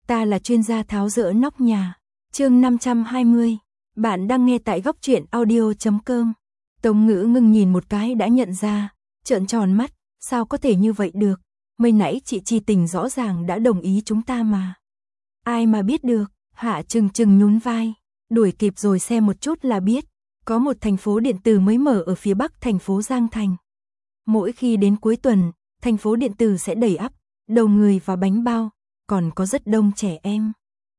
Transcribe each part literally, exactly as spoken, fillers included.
ta là chuyên gia tháo dỡ nóc nhà. Chương năm trăm hai mươi. Bạn đang nghe tại góc truyện audio chấm com. Tống Ngữ ngưng nhìn một cái đã nhận ra, trợn tròn mắt, sao có thể như vậy được? Mới nãy chị Chi Tình rõ ràng đã đồng ý chúng ta mà. Ai mà biết được? Hạ Trừng Trừng nhún vai, đuổi kịp rồi xem một chút là biết, có một thành phố điện tử mới mở ở phía bắc thành phố Giang Thành. Mỗi khi đến cuối tuần, thành phố điện tử sẽ đầy ắp, đầu người và bánh bao, còn có rất đông trẻ em.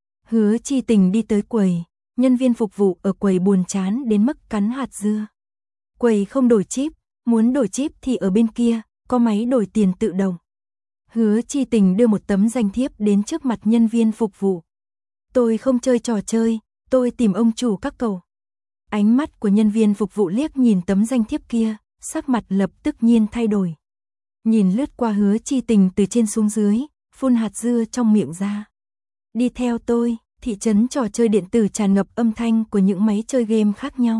Hứa Chi Tình đi tới quầy, nhân viên phục vụ ở quầy buồn chán đến mức cắn hạt dưa. Quầy không đổi chip, muốn đổi chip thì ở bên kia, có máy đổi tiền tự động. Hứa Chi Tình đưa một tấm danh thiếp đến trước mặt nhân viên phục vụ. Tôi không chơi trò chơi, tôi tìm ông chủ các cậu. Ánh mắt của nhân viên phục vụ liếc nhìn tấm danh thiếp kia, sắc mặt lập tức nhiên thay đổi. Nhìn lướt qua Hứa Chi Tình từ trên xuống dưới, phun hạt dưa trong miệng ra. Đi theo tôi, thị trấn trò chơi điện tử tràn ngập âm thanh của những máy chơi game khác nhau.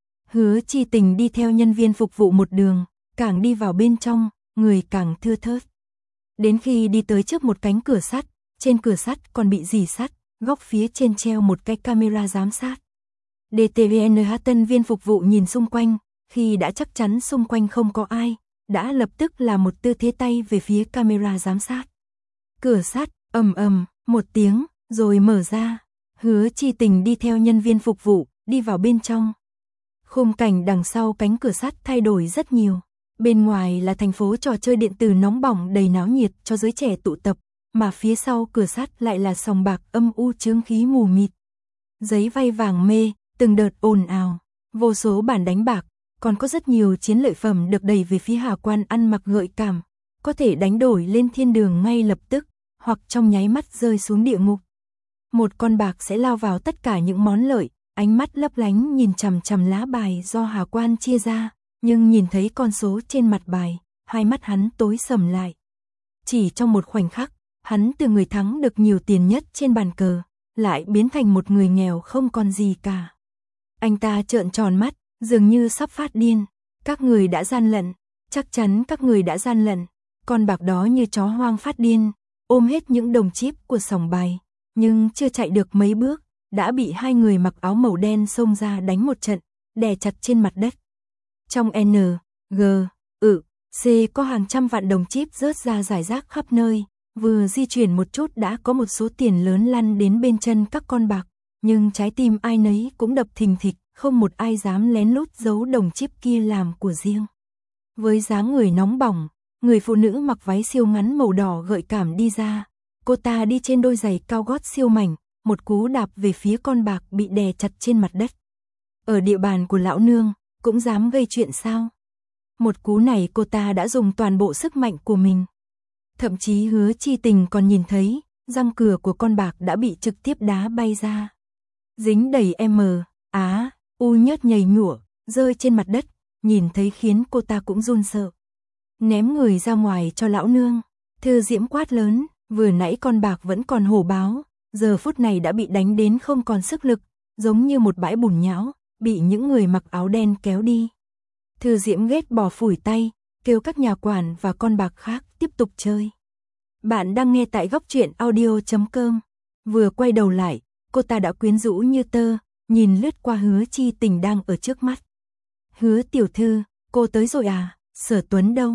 Hứa Chi Tình đi theo nhân viên phục vụ một đường, càng đi vào bên trong, người càng thưa thớt. Đến khi đi tới trước một cánh cửa sắt, trên cửa sắt còn bị rỉ sắt, góc phía trên treo một cái camera giám sát. đê tê vê en hát tân viên phục vụ nhìn xung quanh, khi đã chắc chắn xung quanh không có ai, đã lập tức là một tư thế tay về phía camera giám sát. Cửa sắt, ầm ầm, một tiếng, rồi mở ra. Hứa Chi Tình đi theo nhân viên phục vụ, đi vào bên trong. Khung cảnh đằng sau cánh cửa sắt thay đổi rất nhiều. Bên ngoài là thành phố trò chơi điện tử nóng bỏng đầy náo nhiệt cho giới trẻ tụ tập, mà phía sau cửa sắt lại là sòng bạc âm u chướng khí mù mịt. Giấy vay vàng mê, từng đợt ồn ào, vô số bàn đánh bạc, còn có rất nhiều chiến lợi phẩm được đẩy về phía Hà Quan ăn mặc gợi cảm, có thể đánh đổi lên thiên đường ngay lập tức, hoặc trong nháy mắt rơi xuống địa ngục. Một con bạc sẽ lao vào tất cả những món lợi, ánh mắt lấp lánh nhìn chằm chằm lá bài do Hà Quan chia ra, nhưng nhìn thấy con số trên mặt bài, hai mắt hắn tối sầm lại. Chỉ trong một khoảnh khắc, hắn từ người thắng được nhiều tiền nhất trên bàn cờ, lại biến thành một người nghèo không còn gì cả. Anh ta trợn tròn mắt, dường như sắp phát điên. Các người đã gian lận, chắc chắn các người đã gian lận. Con bạc đó như chó hoang phát điên, ôm hết những đồng chip của sòng bài, nhưng chưa chạy được mấy bước, đã bị hai người mặc áo màu đen xông ra đánh một trận, đè chặt trên mặt đất. Trong N, G, ự, C có hàng trăm vạn đồng chip rớt ra rải rác khắp nơi, vừa di chuyển một chút đã có một số tiền lớn lăn đến bên chân các con bạc, nhưng trái tim ai nấy cũng đập thình thịch, không một ai dám lén lút giấu đồng chip kia làm của riêng. Với dáng người nóng bỏng, người phụ nữ mặc váy siêu ngắn màu đỏ gợi cảm đi ra, cô ta đi trên đôi giày cao gót siêu mảnh, một cú đạp về phía con bạc bị đè chặt trên mặt đất. Ở địa bàn của lão nương, cũng dám gây chuyện sao? Một cú này cô ta đã dùng toàn bộ sức mạnh của mình. Thậm chí Hứa Chi Tình còn nhìn thấy, răng cửa của con bạc đã bị trực tiếp đá bay ra. Dính đầy M, Á, U nhớt nhầy nhụa, rơi trên mặt đất, nhìn thấy khiến cô ta cũng run sợ. Ném người ra ngoài cho lão nương, Thư Diễm quát lớn, vừa nãy con bạc vẫn còn hổ báo, giờ phút này đã bị đánh đến không còn sức lực, giống như một bãi bùn nhão, bị những người mặc áo đen kéo đi. Thư Diễm ghét bỏ phủi tay, kêu các nhà quản và con bạc khác tiếp tục chơi. Bạn đang nghe tại góc truyện audio chấm com. Vừa quay đầu lại, cô ta đã quyến rũ như tơ, nhìn lướt qua Hứa Chi Tình đang ở trước mắt. Hứa tiểu thư, cô tới rồi à, Sở Tuấn đâu?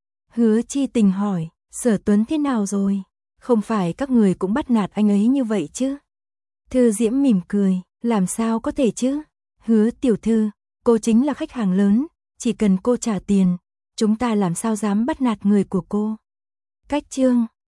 Hứa Chi Tình hỏi, Sở Tuấn thế nào rồi? Không phải các người cũng bắt nạt anh ấy như vậy chứ? Thư Diễm mỉm cười, làm sao có thể chứ? Hứa tiểu thư, cô chính là khách hàng lớn, chỉ cần cô trả tiền, chúng ta làm sao dám bắt nạt người của cô. Cách chương